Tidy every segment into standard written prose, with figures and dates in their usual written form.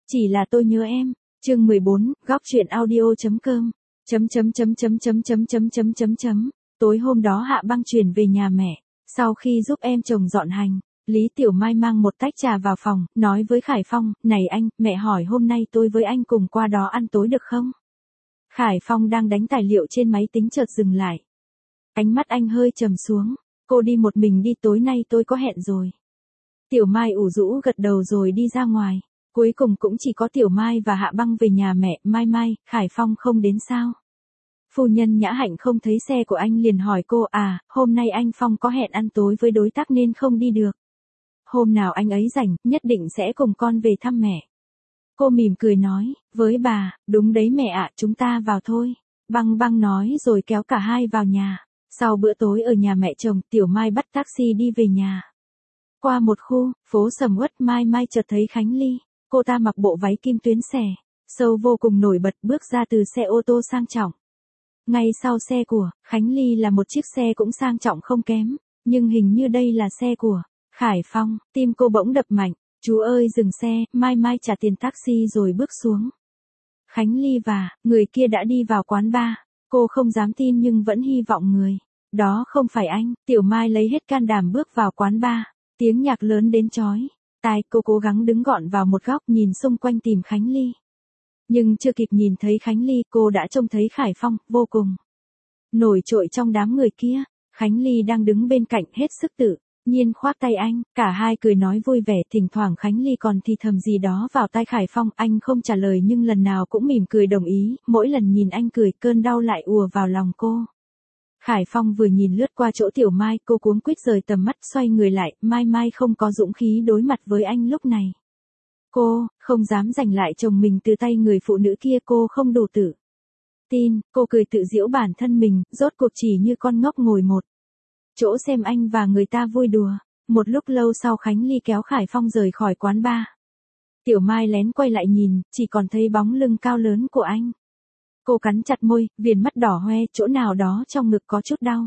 Chỉ là tôi nhớ em. Chương 14, góc truyện audio.com. Tối hôm đó Hạ Băng chuyển về nhà mẹ, sau khi giúp em chồng dọn hành, Lý Tiểu Mai mang một tách trà vào phòng, nói với Khải Phong, này anh, mẹ hỏi hôm nay tôi với anh cùng qua đó ăn tối được không? Khải Phong đang đánh tài liệu trên máy tính chợt dừng lại. Ánh mắt anh hơi trầm xuống, cô đi một mình đi, tối nay tôi có hẹn rồi. Tiểu Mai ủ rũ gật đầu rồi đi ra ngoài. Cuối cùng cũng chỉ có Tiểu Mai và Hạ Băng về nhà mẹ. Mai, Khải Phong không đến sao? Phu nhân Nhã Hạnh không thấy xe của anh liền hỏi cô, hôm nay anh Phong có hẹn ăn tối với đối tác nên không đi được. Hôm nào anh ấy rảnh, nhất định sẽ cùng con về thăm mẹ. Cô mỉm cười nói, với bà, đúng đấy mẹ ạ, chúng ta vào thôi. Băng nói rồi kéo cả hai vào nhà. Sau bữa tối ở nhà mẹ chồng, Tiểu Mai bắt taxi đi về nhà. Qua một khu, phố sầm uất, Mai chợt thấy Khánh Ly. Cô ta mặc bộ váy kim tuyến xẻ, sâu vô cùng nổi bật bước ra từ xe ô tô sang trọng. Ngay sau xe của Khánh Ly là một chiếc xe cũng sang trọng không kém, nhưng hình như đây là xe của Khải Phong. Tim cô bỗng đập mạnh, chú ơi dừng xe, Mai trả tiền taxi rồi bước xuống. Khánh Ly và người kia đã đi vào quán bar, cô không dám tin nhưng vẫn hy vọng người đó không phải anh. Tiểu Mai lấy hết can đảm bước vào quán bar, tiếng nhạc lớn đến chói tai, cô cố gắng đứng gọn vào một góc nhìn xung quanh tìm Khánh Ly. Nhưng chưa kịp nhìn thấy Khánh Ly, cô đã trông thấy Khải Phong, vô cùng nổi trội trong đám người kia. Khánh Ly đang đứng bên cạnh hết sức tự nhiên khoác tay anh, cả hai cười nói vui vẻ, thỉnh thoảng Khánh Ly còn thì thầm gì đó vào tai Khải Phong, anh không trả lời nhưng lần nào cũng mỉm cười đồng ý, mỗi lần nhìn anh cười cơn đau lại ùa vào lòng cô. Khải Phong vừa nhìn lướt qua chỗ Tiểu Mai, cô cuống quýt rời tầm mắt xoay người lại, Mai không có dũng khí đối mặt với anh lúc này. Cô không dám giành lại chồng mình từ tay người phụ nữ kia, cô không đủ tự tin, cô cười tự giễu bản thân mình, rốt cuộc chỉ như con ngốc ngồi một chỗ xem anh và người ta vui đùa. Một lúc lâu sau Khánh Ly kéo Khải Phong rời khỏi quán bar. Tiểu Mai lén quay lại nhìn, chỉ còn thấy bóng lưng cao lớn của anh. Cô cắn chặt môi, viền mắt đỏ hoe, chỗ nào đó trong ngực có chút đau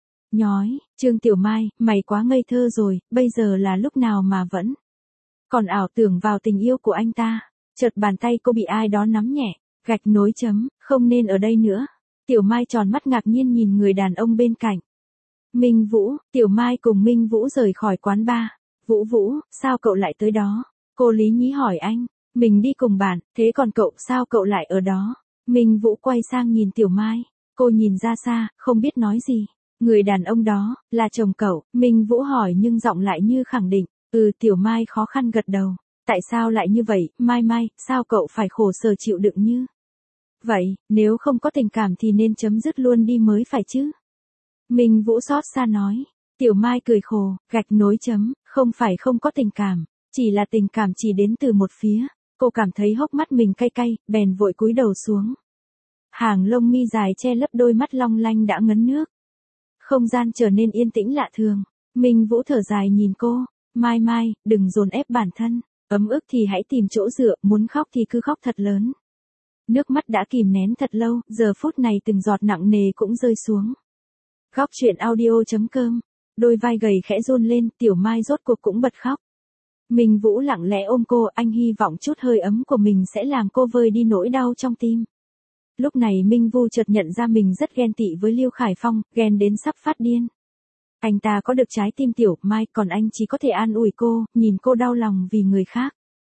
nhói. Trương Tiểu Mai, mày quá ngây thơ rồi, bây giờ là lúc nào mà vẫn còn ảo tưởng vào tình yêu của anh ta. Chợt bàn tay cô bị ai đó nắm nhẹ, gạch nối chấm, không nên ở đây nữa. Tiểu Mai tròn mắt ngạc nhiên nhìn người đàn ông bên cạnh. Minh Vũ. Tiểu Mai cùng Minh Vũ rời khỏi quán bar. Vũ, sao cậu lại tới đó? Cô lý nhí hỏi anh. Mình đi cùng bạn, thế còn cậu, sao cậu lại ở đó? Minh Vũ quay sang nhìn Tiểu Mai. Cô nhìn ra xa, không biết nói gì. Người đàn ông đó, là chồng cậu? Minh Vũ hỏi nhưng giọng lại như khẳng định. Tiểu Mai khó khăn gật đầu. Tại sao lại như vậy, Mai, sao cậu phải khổ sở chịu đựng như vậy, nếu không có tình cảm thì nên chấm dứt luôn đi mới phải chứ? Minh Vũ xót xa nói. Tiểu Mai cười khổ, gạch nối chấm, không phải không có tình cảm, chỉ là tình cảm chỉ đến từ một phía. Cô cảm thấy hốc mắt mình cay cay, bèn vội cúi đầu xuống. Hàng lông mi dài che lấp đôi mắt long lanh đã ngấn nước. Không gian trở nên yên tĩnh lạ thường. Minh Vũ thở dài nhìn cô. Mai, đừng dồn ép bản thân. Ấm ức thì hãy tìm chỗ dựa, muốn khóc thì cứ khóc thật lớn. Nước mắt đã kìm nén thật lâu, giờ phút này từng giọt nặng nề cũng rơi xuống. Góc truyện audio.com. Đôi vai gầy khẽ run lên, Tiểu Mai rốt cuộc cũng bật khóc. Minh Vũ lặng lẽ ôm cô, anh hy vọng chút hơi ấm của mình sẽ làm cô vơi đi nỗi đau trong tim. Lúc này Minh Vũ chợt nhận ra mình rất ghen tị với Lưu Khải Phong, ghen đến sắp phát điên. Anh ta có được trái tim Tiểu Mai, còn anh chỉ có thể an ủi cô, nhìn cô đau lòng vì người khác.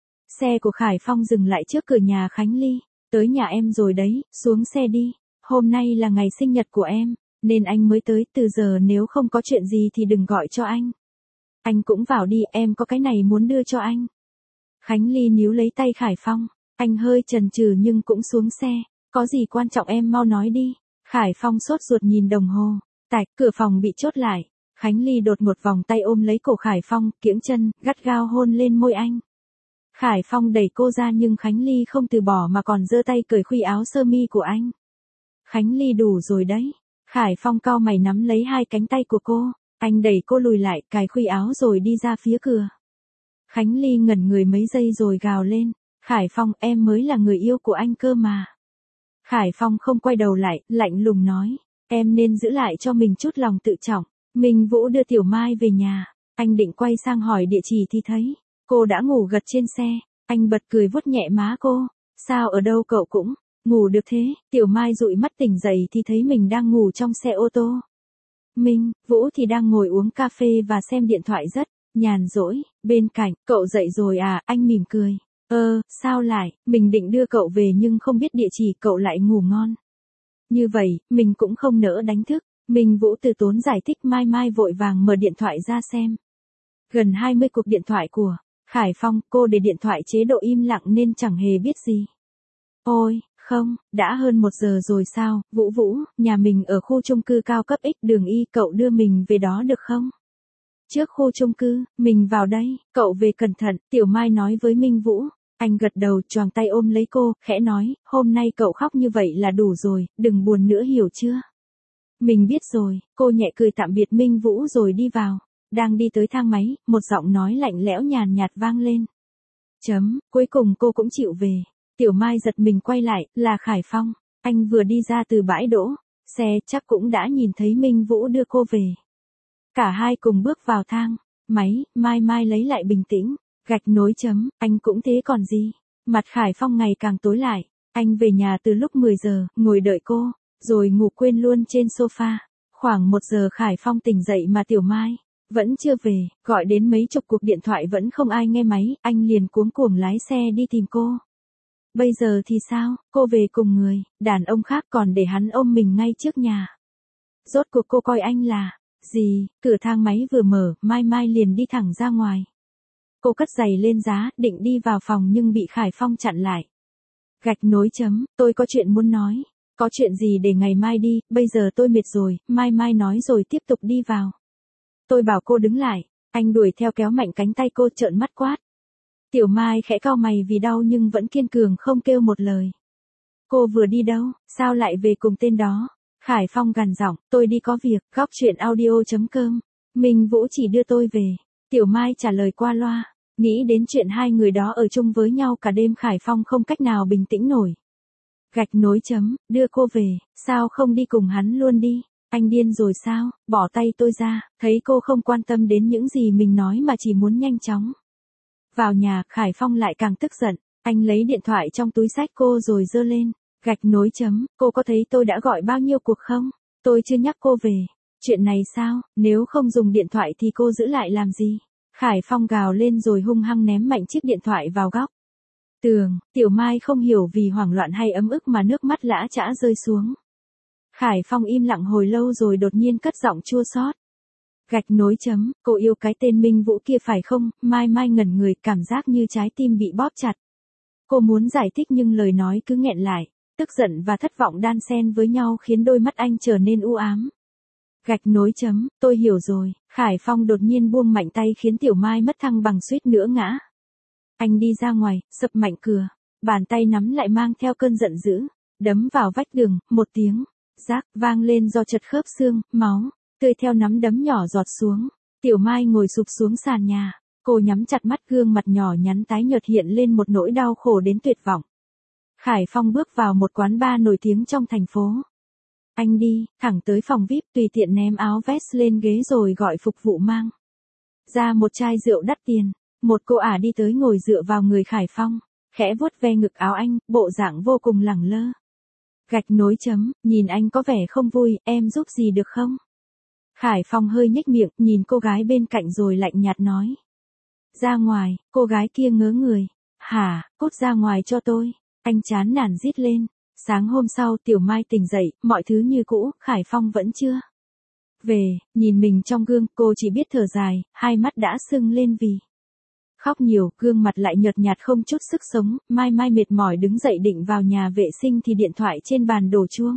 Xe của Khải Phong dừng lại trước cửa nhà Khánh Ly. Tới nhà em rồi đấy, xuống xe đi. Hôm nay là ngày sinh nhật của em, nên anh mới tới, từ giờ nếu không có chuyện gì thì đừng gọi cho anh. Anh cũng vào đi, em có cái này muốn đưa cho anh. Khánh Ly níu lấy tay Khải Phong, anh hơi chần chừ nhưng cũng xuống xe. Có gì quan trọng em mau nói đi. Khải Phong sốt ruột nhìn đồng hồ. Tạch, cửa phòng bị chốt lại. Khánh Ly đột một vòng tay ôm lấy cổ Khải Phong, kiễng chân, gắt gao hôn lên môi anh. Khải Phong đẩy cô ra nhưng Khánh Ly không từ bỏ mà còn giơ tay cởi khuy áo sơ mi của anh. Khánh Ly đủ rồi đấy. Khải Phong cau mày nắm lấy hai cánh tay của cô. Anh đẩy cô lùi lại, cài khuy áo rồi đi ra phía cửa. Khánh Ly ngẩn người mấy giây rồi gào lên. Khải Phong, em mới là người yêu của anh cơ mà. Khải Phong không quay đầu lại, lạnh lùng nói. Em nên giữ lại cho mình chút lòng tự trọng. Minh Vũ đưa Tiểu Mai về nhà. Anh định quay sang hỏi địa chỉ thì thấy cô đã ngủ gật trên xe. Anh bật cười vuốt nhẹ má cô. Sao ở đâu cậu cũng ngủ được thế? Tiểu Mai dụi mắt tỉnh dậy thì thấy mình đang ngủ trong xe ô tô. Minh Vũ thì đang ngồi uống cà phê và xem điện thoại rất nhàn rỗi. Bên cạnh, cậu dậy rồi à? Anh mỉm cười. Sao lại? Mình định đưa cậu về nhưng không biết địa chỉ, cậu lại ngủ ngon. Như vậy, mình cũng không nỡ đánh thức. Minh Vũ từ tốn giải thích. Mai Mai vội vàng mở điện thoại ra xem. Gần 20 cuộc điện thoại của Khải Phong, cô để điện thoại chế độ im lặng nên chẳng hề biết gì. Ôi, không, đã hơn 1 giờ rồi sao? Vũ, nhà mình ở khu chung cư cao cấp X đường Y, cậu đưa mình về đó được không? Trước khu chung cư, mình vào đây, cậu về cẩn thận, Tiểu Mai nói với Minh Vũ. Anh gật đầu, choàng tay ôm lấy cô, khẽ nói, hôm nay cậu khóc như vậy là đủ rồi, đừng buồn nữa hiểu chưa? Mình biết rồi, cô nhẹ cười tạm biệt Minh Vũ rồi đi vào. Đang đi tới thang máy, một giọng nói lạnh lẽo nhàn nhạt vang lên. Cuối cùng cô cũng chịu về. Tiểu Mai giật mình quay lại, là Khải Phong. Anh vừa đi ra từ bãi đỗ xe, chắc cũng đã nhìn thấy Minh Vũ đưa cô về. Cả hai cùng bước vào thang máy, Mai Mai lấy lại bình tĩnh. Gạch nối chấm, anh cũng thế còn gì. Mặt Khải Phong ngày càng tối lại. Anh về nhà từ lúc 10 giờ, ngồi đợi cô, rồi ngủ quên luôn trên sofa. Khoảng 1 giờ Khải Phong tỉnh dậy mà Tiểu Mai vẫn chưa về, gọi đến mấy chục cuộc điện thoại vẫn không ai nghe máy, anh liền cuống cuồng lái xe đi tìm cô. Bây giờ thì sao? Cô về cùng người đàn ông khác còn để hắn ôm mình ngay trước nhà. Rốt cuộc cô coi anh là gì? Cửa thang máy vừa mở, Mai Mai liền đi thẳng ra ngoài. Cô cất giày lên giá, định đi vào phòng nhưng bị Khải Phong chặn lại. Gạch nối chấm, tôi có chuyện muốn nói. Có chuyện gì để ngày mai đi, bây giờ tôi mệt rồi, Mai Mai nói rồi tiếp tục đi vào. Tôi bảo cô đứng lại, anh đuổi theo kéo mạnh cánh tay cô, trợn mắt quát. Tiểu Mai khẽ cau mày vì đau nhưng vẫn kiên cường không kêu một lời. Cô vừa đi đâu, sao lại về cùng tên đó? Khải Phong gằn giọng, tôi đi có việc, góc chuyện audio.com. Minh Vũ chỉ đưa tôi về. Tiểu Mai trả lời qua loa. Nghĩ đến chuyện hai người đó ở chung với nhau cả đêm, Khải Phong không cách nào bình tĩnh nổi. Gạch nối chấm, đưa cô về, sao không đi cùng hắn luôn đi? Anh điên rồi sao? Bỏ tay tôi ra. Thấy cô không quan tâm đến những gì mình nói mà chỉ muốn nhanh chóng vào nhà, Khải Phong lại càng tức giận. Anh lấy điện thoại trong túi xách cô rồi giơ lên. Gạch nối chấm, cô có thấy tôi đã gọi bao nhiêu cuộc không? Tôi chưa nhắc cô về. Chuyện này sao? Nếu không dùng điện thoại thì cô giữ lại làm gì? Khải Phong gào lên rồi hung hăng ném mạnh chiếc điện thoại vào góc tường. Tiểu Mai không hiểu vì hoảng loạn hay ấm ức mà nước mắt lã chã rơi xuống. Khải Phong im lặng hồi lâu rồi đột nhiên cất giọng chua xót. Gạch nối chấm, cô yêu cái tên Minh Vũ kia phải không? Mai Mai ngẩn người, cảm giác như trái tim bị bóp chặt. Cô muốn giải thích nhưng lời nói cứ nghẹn lại. Tức giận và thất vọng đan xen với nhau khiến đôi mắt anh trở nên u ám. Gạch nối chấm, tôi hiểu rồi. Khải Phong đột nhiên buông mạnh tay khiến Tiểu Mai mất thăng bằng suýt nữa ngã. Anh đi ra ngoài, sập mạnh cửa. Bàn tay nắm lại mang theo cơn giận dữ. Đấm vào vách tường, một tiếng rác vang lên do chật khớp xương, máu tươi theo nắm đấm nhỏ giọt xuống. Tiểu Mai ngồi sụp xuống sàn nhà. Cô nhắm chặt mắt, gương mặt nhỏ nhắn tái nhợt hiện lên một nỗi đau khổ đến tuyệt vọng. Khải Phong bước vào một quán bar nổi tiếng trong thành phố. Anh đi thẳng tới phòng VIP, tùy tiện ném áo vest lên ghế rồi gọi phục vụ mang ra một chai rượu đắt tiền. Một cô ả đi tới ngồi dựa vào người Khải Phong, khẽ vuốt ve ngực áo anh, bộ dạng vô cùng lẳng lơ. Gạch nối chấm, nhìn anh có vẻ không vui, em giúp gì được không? Khải Phong hơi nhếch miệng, nhìn cô gái bên cạnh rồi lạnh nhạt nói. Ra ngoài. Cô gái kia ngớ người. Hả, cút ra ngoài cho tôi. Anh chán nản rít lên. Sáng hôm sau Tiểu Mai tỉnh dậy, mọi thứ như cũ, Khải Phong vẫn chưa về. Nhìn mình trong gương, cô chỉ biết thở dài, hai mắt đã sưng lên vì khóc nhiều, gương mặt lại nhợt nhạt không chút sức sống. Mai Mai mệt mỏi đứng dậy định vào nhà vệ sinh thì điện thoại trên bàn đổ chuông.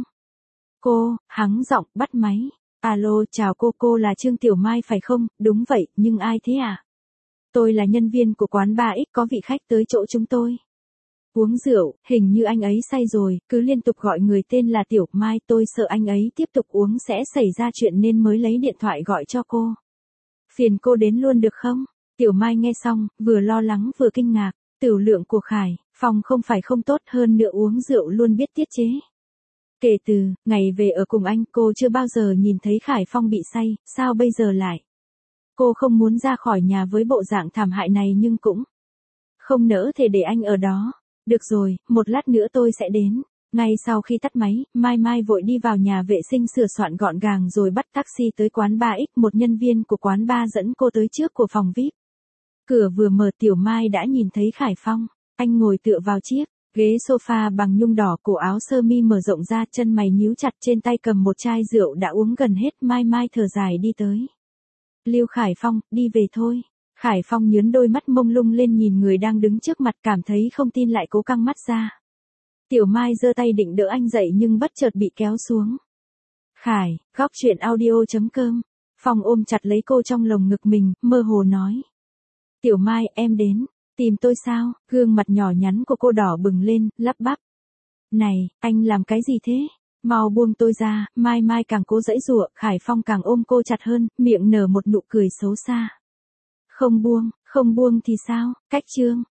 Cô hắng giọng bắt máy. Alo, chào cô là Trương Tiểu Mai phải không? Đúng vậy, nhưng ai thế à? Tôi là nhân viên của quán bar X, có vị khách tới chỗ chúng tôi uống rượu, hình như anh ấy say rồi, cứ liên tục gọi người tên là Tiểu Mai, tôi sợ anh ấy tiếp tục uống sẽ xảy ra chuyện nên mới lấy điện thoại gọi cho cô. Phiền cô đến luôn được không? Tiểu Mai nghe xong, vừa lo lắng vừa kinh ngạc, tửu lượng của Khải Phong không phải không tốt, hơn nữa uống rượu luôn biết tiết chế. Kể từ ngày về ở cùng anh, cô chưa bao giờ nhìn thấy Khải Phong bị say, sao bây giờ lại? Cô không muốn ra khỏi nhà với bộ dạng thảm hại này nhưng cũng Không nỡ thể để anh ở đó. Được rồi, một lát nữa tôi sẽ đến. Ngay sau khi tắt máy, Mai Mai vội đi vào nhà vệ sinh sửa soạn gọn gàng rồi bắt taxi tới quán 3X. Một nhân viên của quán bar dẫn cô tới trước của phòng VIP. Cửa vừa mở Tiểu Mai đã nhìn thấy Khải Phong. Anh ngồi tựa vào chiếc ghế sofa bằng nhung đỏ, cổ áo sơ mi mở rộng ra, chân mày nhíu chặt, trên tay cầm một chai rượu đã uống gần hết. Mai Mai thở dài đi tới. Lưu Khải Phong, đi về thôi. Khải Phong nhướng đôi mắt mông lung lên nhìn người đang đứng trước mặt, cảm thấy không tin lại cố căng mắt ra. Tiểu Mai giơ tay định đỡ anh dậy nhưng bất chợt bị kéo xuống. Khải, góc chuyện audio.com. Phong ôm chặt lấy cô trong lồng ngực mình, mơ hồ nói. Tiểu Mai, em đến. Tìm tôi sao? Gương mặt nhỏ nhắn của cô đỏ bừng lên, lắp bắp. Này, anh làm cái gì thế? Mau buông tôi ra. Mai Mai càng cố giãy giụa, Khải Phong càng ôm cô chặt hơn, miệng nở một nụ cười xấu xa. Không buông thì sao? Cách chương.